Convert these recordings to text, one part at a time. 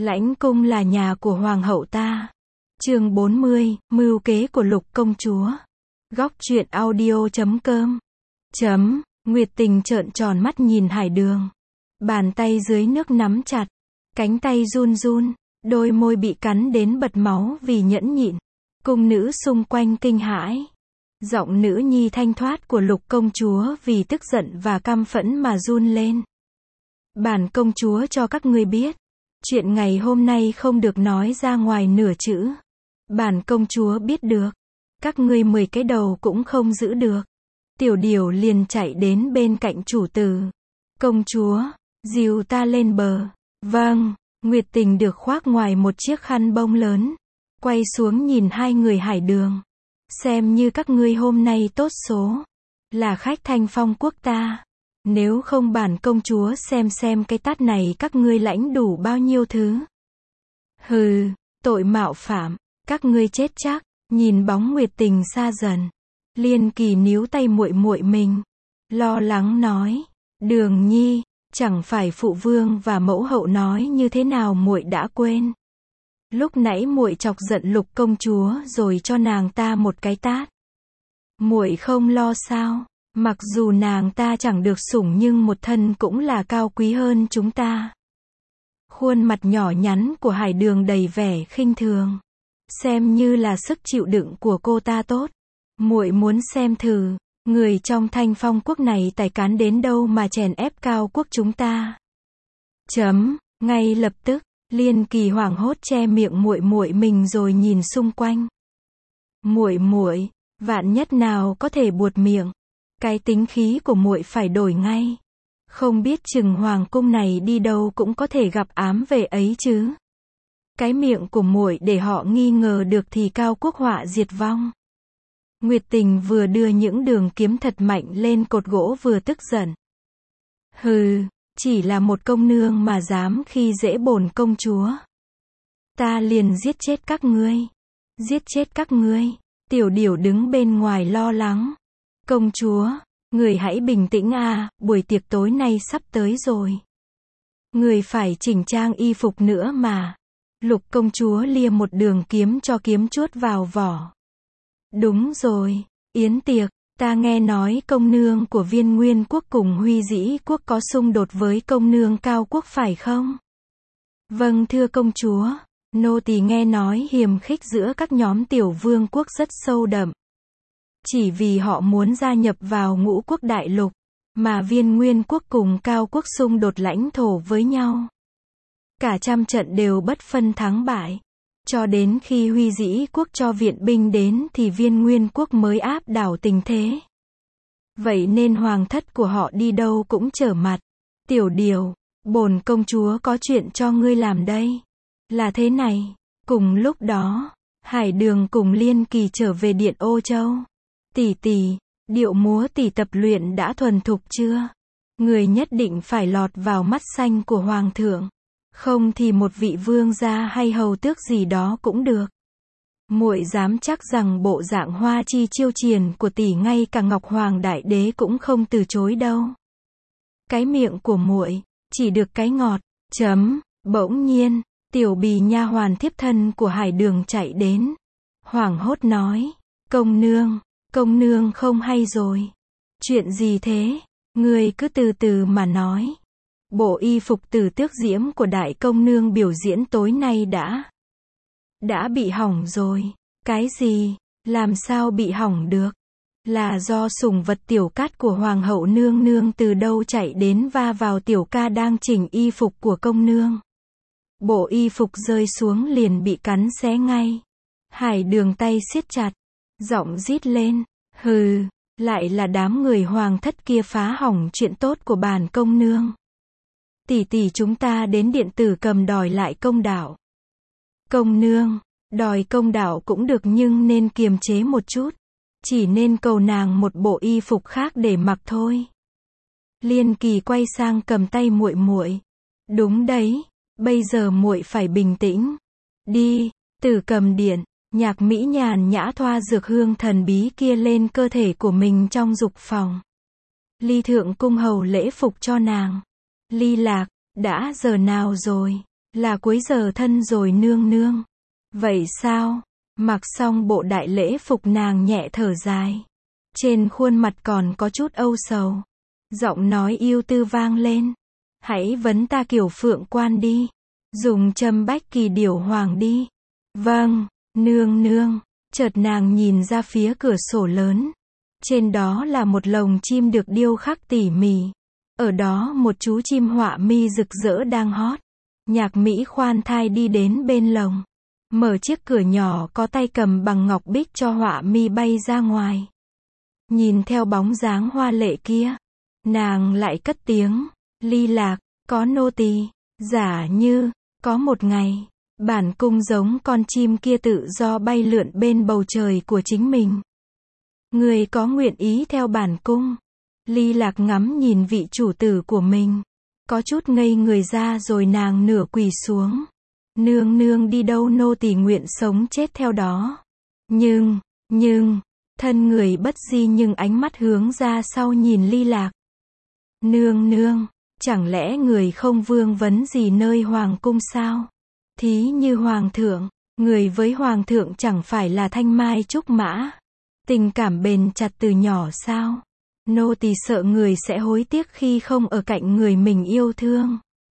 Lãnh cung là nhà của hoàng hậu ta. Chương 40, mưu kế của Lục công chúa. Góc truyện audio.com. Nguyệt Tình trợn tròn mắt nhìn Hải Đường. Bàn tay dưới nước nắm chặt, cánh tay run run, đôi môi bị cắn đến bật máu vì nhẫn nhịn. Cung nữ xung quanh kinh hãi. Giọng nữ nhi thanh thoát của Lục công chúa vì tức giận và căm phẫn mà run lên. Bản công chúa cho các ngươi biết, chuyện ngày hôm nay không được nói ra ngoài nửa chữ. Bản công chúa biết được, các ngươi 10 cái đầu cũng không giữ được. Tiểu Điểu liền chạy đến bên cạnh chủ tử. Công chúa, dìu ta lên bờ. Vâng. Nguyệt Tình được khoác ngoài một chiếc khăn bông lớn, quay xuống nhìn hai người Hải Đường. Xem như các ngươi hôm nay tốt số, là khách Thanh Phong quốc ta. Nếu không bản công chúa xem cái tát này các ngươi lãnh đủ bao nhiêu thứ. Hừ, tội mạo phạm, các ngươi chết chắc. Nhìn bóng Nguyệt Tình xa dần, Liên Kỳ níu tay muội muội mình, lo lắng nói, Đường nhi, chẳng phải phụ vương và mẫu hậu nói như thế nào muội đã quên. Lúc nãy muội chọc giận Lục công chúa rồi cho nàng ta một cái tát. Muội không lo sao? Mặc dù nàng ta chẳng được sủng nhưng một thân cũng là cao quý hơn chúng ta. Khuôn mặt nhỏ nhắn của Hải Đường đầy vẻ khinh thường. Xem như là sức chịu đựng của cô ta tốt. Muội muốn xem thử, người trong Thanh Phong quốc này tài cán đến đâu mà chèn ép cao quốc chúng ta. Ngay lập tức, Liên Kỳ hoảng hốt che miệng muội muội mình rồi nhìn xung quanh. Muội, vạn nhất nào có thể buột miệng. Cái tính khí của muội phải đổi ngay. Không biết chừng hoàng cung này đi đâu cũng có thể gặp ám về ấy chứ. Cái miệng của muội để họ nghi ngờ được thì cao quốc họa diệt vong. Nguyệt Tình vừa đưa những đường kiếm thật mạnh lên cột gỗ vừa tức giận. Hừ, chỉ là một công nương mà dám khi dễ bổn công chúa. Ta liền giết chết các ngươi. Giết chết các ngươi. Tiểu Điểu đứng bên ngoài lo lắng. Công chúa, người hãy bình tĩnh à, buổi tiệc tối nay sắp tới rồi. Người phải chỉnh trang y phục nữa mà. Lục công chúa lia một đường kiếm cho kiếm chuốt vào vỏ. Đúng rồi, yến tiệc, ta nghe nói công nương của Viên Nguyên quốc cùng Huy Dĩ quốc có xung đột với công nương Cao quốc phải không? Vâng thưa công chúa, nô tỳ nghe nói hiềm khích giữa các nhóm tiểu vương quốc rất sâu đậm. Chỉ vì họ muốn gia nhập vào Ngũ quốc đại lục, mà Viên Nguyên quốc cùng Cao quốc xung đột lãnh thổ với nhau. Cả trăm trận đều bất phân thắng bại. Cho đến khi Huy Dĩ quốc cho viện binh đến thì Viên Nguyên quốc mới áp đảo tình thế. Vậy nên hoàng thất của họ đi đâu cũng trở mặt. Tiểu Điểu, bổn công chúa có chuyện cho ngươi làm đây. Là thế này, cùng lúc đó, Hải Đường cùng Liên Kỳ trở về Điện Ô Châu. Tỷ, điệu múa tỷ tập luyện đã thuần thục chưa? Người nhất định phải lọt vào mắt xanh của hoàng thượng. Không thì một vị vương gia hay hầu tước gì đó cũng được. Muội dám chắc rằng bộ dạng hoa chi chiêu triền của tỷ ngay cả Ngọc Hoàng Đại Đế cũng không từ chối đâu. Cái miệng của muội chỉ được cái ngọt. Bỗng nhiên, tiểu bì nha hoàn thiếp thân của Hải Đường chạy đến, hoảng hốt nói, công nương không hay rồi. Chuyện gì thế? Ngươi cứ từ từ mà nói. Bộ y phục Tử Tước Diễm của đại công nương biểu diễn tối nay đã bị hỏng rồi. Cái gì? Làm sao bị hỏng được? Là do sủng vật Tiểu Cát của hoàng hậu nương nương từ đâu chạy đến va vào Tiểu Ca đang chỉnh y phục của công nương. Bộ y phục rơi xuống liền bị cắn xé ngay. Hải Đường tay siết chặt, giọng rít lên, hừ, lại là đám người hoàng thất kia phá hỏng chuyện tốt của bản công nương. Tỷ chúng ta đến điện tử cầm đòi lại công đạo. Công nương, đòi công đạo cũng được nhưng nên kiềm chế một chút. Chỉ nên cầu nàng một bộ y phục khác để mặc thôi. Liên Kỳ quay sang cầm tay muội muội. Đúng đấy, bây giờ muội phải bình tĩnh. Đi, Tử Cầm điện, Nhạc Mỹ nhàn nhã thoa dược hương thần bí kia lên cơ thể của mình trong dục phòng. Ly thượng cung hầu lễ phục cho nàng. Ly Lạc, đã giờ nào rồi? Là cuối giờ thân rồi nương nương. Vậy sao? Mặc xong bộ đại lễ phục nàng nhẹ thở dài. Trên khuôn mặt còn có chút âu sầu. Giọng nói yêu tư vang lên. Hãy vấn ta kiểu phượng quan đi. Dùng châm bách kỳ điểu hoàng đi. Vâng, nương nương. Chợt nàng nhìn ra phía cửa sổ lớn. Trên đó là một lồng chim được điêu khắc tỉ mỉ. Ở đó một chú chim họa mi rực rỡ đang hót. Nhạc Mỹ khoan thai đi đến bên lồng. Mở chiếc cửa nhỏ có tay cầm bằng ngọc bích cho họa mi bay ra ngoài. Nhìn theo bóng dáng hoa lệ kia. Nàng lại cất tiếng. Ly Lạc, có nô tỳ. Giả như, có một ngày, bản cung giống con chim kia tự do bay lượn bên bầu trời của chính mình. Người có nguyện ý theo bản cung? Ly Lạc ngắm nhìn vị chủ tử của mình. Có chút ngây người ra rồi nàng nửa quỳ xuống. Nương nương đi đâu nô tỳ nguyện sống chết theo đó. Nhưng, thân người bất di nhưng ánh mắt hướng ra sau nhìn Ly Lạc. Nương nương, chẳng lẽ người không vương vấn gì nơi hoàng cung sao? Thí như hoàng thượng, người với hoàng thượng chẳng phải là thanh mai trúc mã. Tình cảm bền chặt từ nhỏ sao? Nô tỳ sợ người sẽ hối tiếc khi không ở cạnh người mình yêu thương.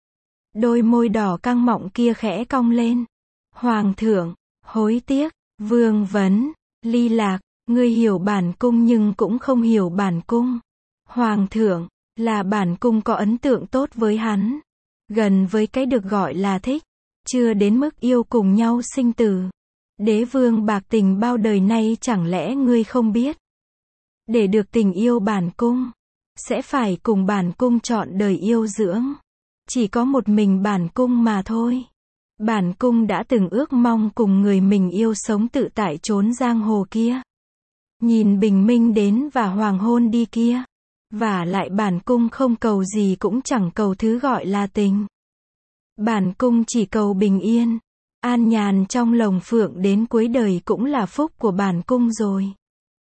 Đôi môi đỏ căng mọng kia khẽ cong lên. Hoàng thượng, hối tiếc, vương vấn, Ly Lạc, ngươi hiểu bản cung nhưng cũng không hiểu bản cung. Hoàng thượng, là bản cung có ấn tượng tốt với hắn. Gần với cái được gọi là thích. Chưa đến mức yêu cùng nhau sinh tử. Đế vương bạc tình bao đời nay chẳng lẽ ngươi không biết? Để được tình yêu bản cung, sẽ phải cùng bản cung trọn đời yêu dưỡng. Chỉ có một mình bản cung mà thôi. Bản cung đã từng ước mong cùng người mình yêu sống tự tại chốn giang hồ kia. Nhìn bình minh đến và hoàng hôn đi kia. Vả lại bản cung không cầu gì cũng chẳng cầu thứ gọi là tình. Bản cung chỉ cầu bình yên. An nhàn trong lồng phượng đến cuối đời cũng là phúc của bản cung rồi.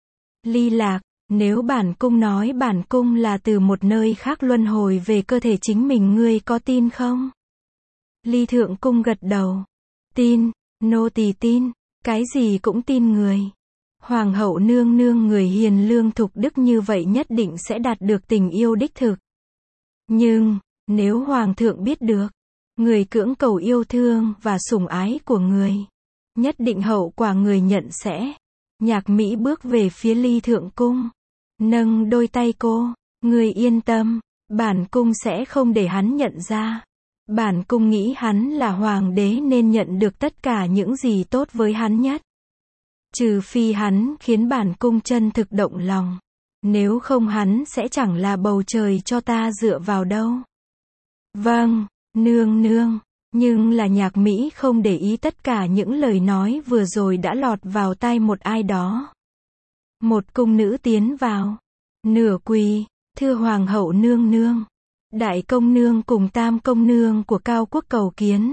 Ly Lạc, nếu bản cung nói bản cung là từ một nơi khác luân hồi về cơ thể chính mình ngươi có tin không? Ly Thượng Cung gật đầu. Tin, nô tỳ tin, cái gì cũng tin người. Hoàng hậu nương nương người hiền lương thục đức như vậy nhất định sẽ đạt được tình yêu đích thực. Nhưng, nếu hoàng thượng biết được, người cưỡng cầu yêu thương và sủng ái của người, nhất định hậu quả người nhận sẽ. Nhạc Mỹ bước về phía Ly Thượng Cung. Nâng đôi tay cô, người yên tâm, bản cung sẽ không để hắn nhận ra. Bản cung nghĩ hắn là hoàng đế nên nhận được tất cả những gì tốt với hắn nhất. Trừ phi hắn khiến bản cung chân thực động lòng. Nếu không hắn sẽ chẳng là bầu trời cho ta dựa vào đâu. Vâng, nương nương. Nhưng là Nhạc Mỹ không để ý tất cả những lời nói vừa rồi đã lọt vào tai một ai đó. Một cung nữ tiến vào. Nửa quỳ, thưa hoàng hậu nương nương. Đại công nương cùng tam công nương của Cao Quốc cầu kiến.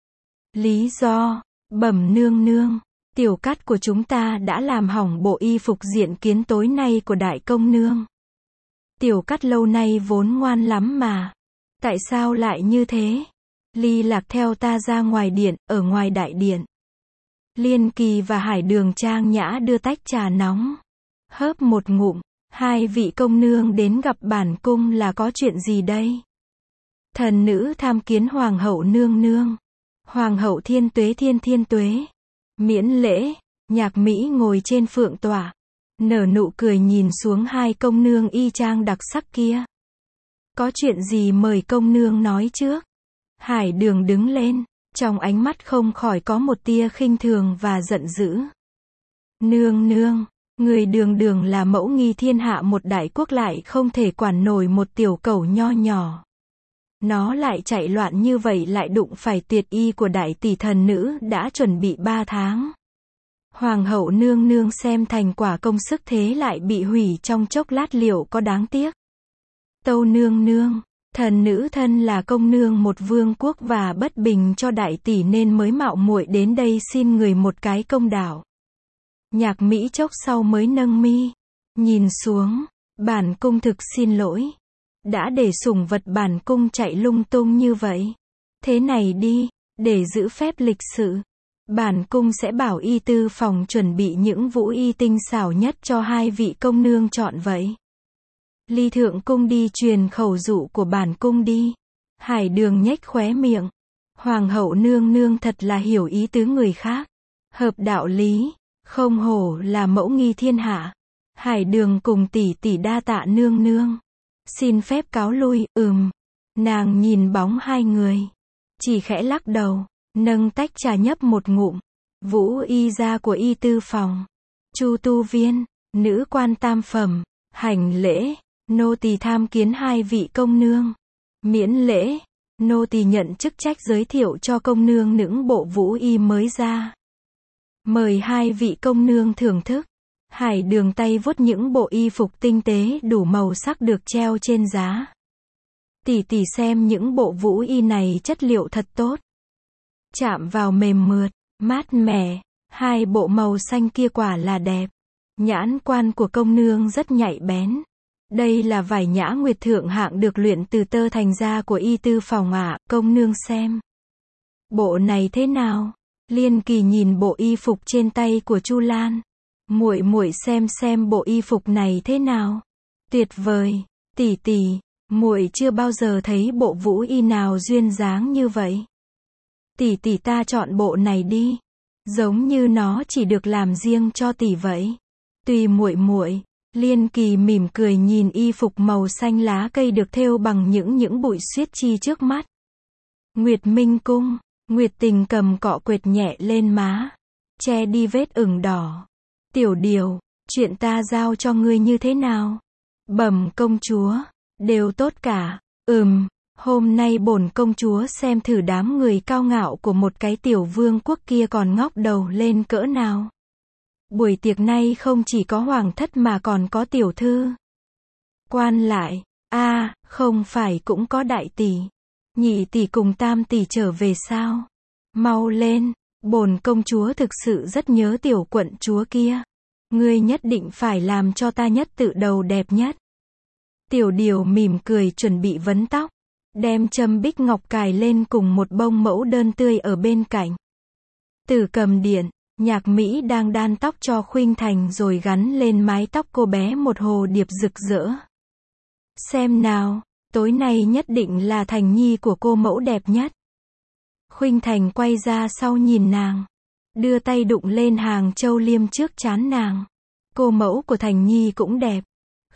Lý do, bẩm nương nương. Tiểu Cát của chúng ta đã làm hỏng bộ y phục diện kiến tối nay của đại công nương. Tiểu Cát lâu nay vốn ngoan lắm mà. Tại sao lại như thế? Ly Lạc theo ta ra ngoài điện, ở ngoài đại điện. Liên Kỳ và Hải Đường trang nhã đưa tách trà nóng. Hớp một ngụm, hai vị công nương đến gặp bản cung là có chuyện gì đây? Thần nữ tham kiến hoàng hậu nương nương. Hoàng hậu thiên tuế thiên tuế. Miễn lễ, Nhạc Mỹ ngồi trên phượng tọa. Nở nụ cười nhìn xuống hai công nương y trang đặc sắc kia. Có chuyện gì mời công nương nói trước? Hải Đường đứng lên, trong ánh mắt không khỏi có một tia khinh thường và giận dữ. Nương nương, người đường đường là mẫu nghi thiên hạ một đại quốc lại không thể quản nổi một tiểu cẩu nho nhỏ. Nó lại chạy loạn như vậy lại đụng phải tuyệt y của đại tỷ thần nữ đã chuẩn bị 3 tháng. Hoàng hậu nương nương xem thành quả công sức thế lại bị hủy trong chốc lát liệu có đáng tiếc. Tâu nương nương, thần nữ thân là công nương một vương quốc và bất bình cho đại tỷ nên mới mạo muội đến đây xin người một cái công đạo. Nhạc Mỹ chốc sau mới nâng mi, nhìn xuống, bản cung thực xin lỗi. Đã để sủng vật bản cung chạy lung tung như vậy. Thế này đi, Để giữ phép lịch sự, bản cung sẽ bảo y tư phòng chuẩn bị những vũ y tinh xảo nhất cho hai vị công nương chọn vậy. Ly thượng cung đi truyền khẩu dụ của bản cung đi. Hải Đường nhếch khóe miệng. Hoàng hậu nương nương thật là hiểu ý tứ người khác. Hợp đạo lý, không hổ là mẫu nghi thiên hạ. Hải Đường cùng tỷ tỷ đa tạ nương nương. Xin phép cáo lui, Nàng nhìn bóng hai người. Chỉ khẽ lắc đầu, nâng tách trà nhấp một ngụm. Vũ y gia của y tư phòng. Chu tu viên, nữ quan tam phẩm, hành lễ, nô tỳ tham kiến hai vị công nương. Miễn lễ, nô tỳ nhận chức trách giới thiệu cho công nương những bộ vũ y mới ra. Mời hai vị công nương thưởng thức. Hải Đường tay vuốt những bộ y phục tinh tế đủ màu sắc được treo trên giá. Tỷ tỷ xem những bộ vũ y này chất liệu thật tốt. Chạm vào mềm mượt, mát mẻ, hai bộ màu xanh kia quả là đẹp. Nhãn quan của công nương rất nhạy bén. Đây là vải nhã nguyệt thượng hạng được luyện từ tơ thành da của y tư phòng ạ, công nương xem. Bộ này thế nào? Liên Kỳ nhìn bộ y phục trên tay của Chu Lan. Muội muội xem bộ y phục này thế nào? Tuyệt vời, tỷ tỷ, muội chưa bao giờ thấy bộ vũ y nào duyên dáng như vậy. Tỷ tỷ ta chọn bộ này đi. Giống như nó chỉ được làm riêng cho tỷ vậy. Tùy muội muội. Liên Kỳ mỉm cười nhìn y phục màu xanh lá cây được thêu bằng những bụi xuyết chi trước mắt. Nguyệt Minh Cung, Nguyệt Tình cầm cọ quệt nhẹ lên má, che đi vết ửng đỏ. Tiểu Điều, chuyện ta giao cho ngươi như thế nào? Bẩm công chúa, đều tốt cả. Hôm nay bổn công chúa xem thử đám người cao ngạo của một cái tiểu vương quốc kia còn ngóc đầu lên cỡ nào. Buổi tiệc nay không chỉ có hoàng thất mà còn có tiểu thư. Quan lại, không phải cũng có đại tỷ, nhị tỷ cùng tam tỷ trở về sao? Mau lên, bổn công chúa thực sự rất nhớ tiểu quận chúa kia. Ngươi nhất định phải làm cho ta nhất tự đầu đẹp nhất. Tiểu Điều mỉm cười chuẩn bị vấn tóc, đem châm bích ngọc cài lên cùng một bông mẫu đơn tươi ở bên cạnh. Tử Cầm Điện, Nhạc Mỹ đang đan tóc cho Khuynh Thành rồi gắn lên mái tóc cô bé một hồ điệp rực rỡ. Xem nào, tối nay nhất định là Thành Nhi của cô mẫu đẹp nhất. Khuynh Thành quay ra sau nhìn nàng, đưa tay đụng lên hàng châu liêm trước trán nàng. Cô mẫu của Thành Nhi cũng đẹp.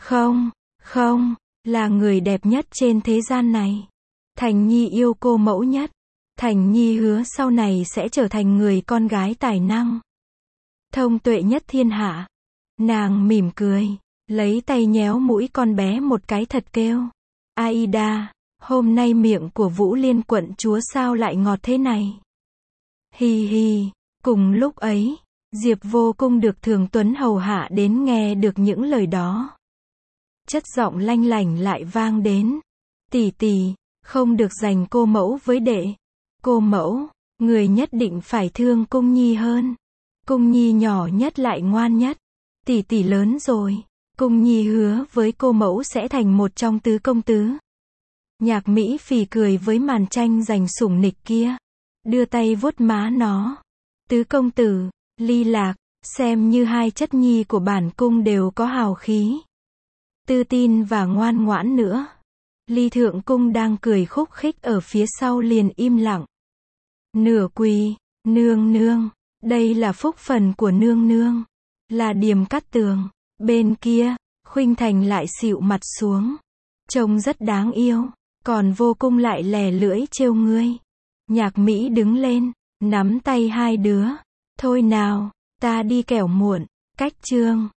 Không, là người đẹp nhất trên thế gian này. Thành Nhi yêu cô mẫu nhất. Thành Nhi hứa sau này sẽ trở thành người con gái tài năng, thông tuệ nhất thiên hạ. Nàng mỉm cười, lấy tay nhéo mũi con bé một cái thật kêu. Aida, hôm nay miệng của Vũ Liên quận chúa sao lại ngọt thế này? Hi hi, cùng lúc ấy, Diệp Vô Cung được Thường Tuấn hầu hạ đến nghe được những lời đó. Chất giọng lanh lảnh lại vang đến. Tỷ tỷ, không được giành cô mẫu với đệ. Cô mẫu, người nhất định phải thương Cung Nhi hơn. Cung Nhi nhỏ nhất lại ngoan nhất. Tỷ tỷ lớn rồi, Cung Nhi hứa với cô mẫu sẽ thành một trong tứ công tứ. Nhạc Mỹ phì cười với màn tranh giành sủng nịch kia, đưa tay vuốt má nó. Tứ công tử, Ly Lạc, xem như hai chất nhi của bản cung đều có hào khí, tự tin và ngoan ngoãn nữa. Ly Thượng Cung đang cười khúc khích ở phía sau liền im lặng. Nửa quỳ, nương nương, đây là phúc phần của nương nương, là Điềm Cát Tường. Bên kia, Khuynh Thành lại xịu mặt xuống, trông rất đáng yêu, còn Vô Cung lại lè lưỡi trêu ngươi. Nhạc Mỹ đứng lên, nắm tay hai đứa. Thôi nào, ta đi kẻo muộn, cách chương.